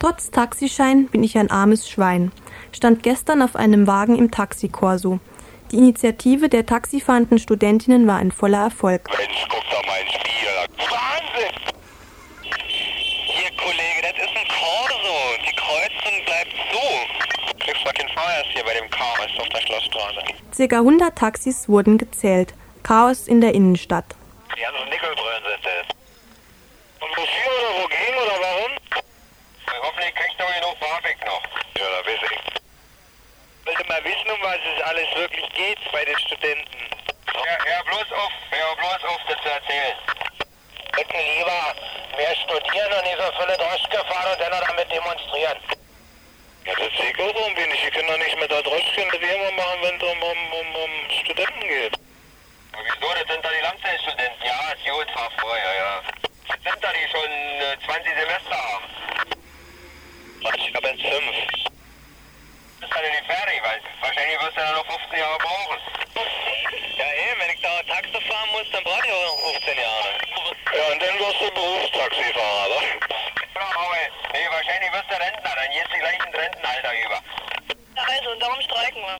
Trotz Taxischein bin ich ein armes Schwein, stand gestern auf einem Wagen im Taxikorso. Die Initiative der taxifahrenden Studentinnen war ein voller Erfolg. Mensch, guck doch mal ins Spiel. Wahnsinn! Hier, Kollege, das ist ein Corso. Die Kreuzung bleibt so. Du kriegst mal kein Fahrerst hier bei dem Chaos auf der Schlossstraße. Circa 100 Taxis wurden gezählt. Chaos in der Innenstadt. Die haben so Nickelbrüllen sind das. Und wofür oder wogegen oder warum? Hoffentlich kriegst du genug BAföG noch. Ja, da weiß ich. Ich wollte mal wissen, um was es alles wirklich geht bei den Studenten. Hör bloß auf, das zu erzählen. Hätten lieber mehr studieren und nicht so viele Droschke fahren und dann noch damit demonstrieren. Ja, das sehe ich auch irgendwie nicht. Ich kann doch nicht mit der Droschke wie immer machen, wenn es um Studenten geht. Wieso? Das sind doch die Langzeitstudenten. Ja, ist gut, fahr vor, ja. Das sind da, die schon 20 Semester haben. Ich habe jetzt 5. Bist du denn nicht fertig? Weil wahrscheinlich wirst du dann noch 15 Jahre brauchen. Ja, wenn ich da Taxi fahren muss, dann brauche ich auch noch 15 Jahre. Ja, und dann wirst du Berufstaxifahrer, oder? Nee, wahrscheinlich wirst du Rentner, dann gehst du gleich ins Rentenalter über.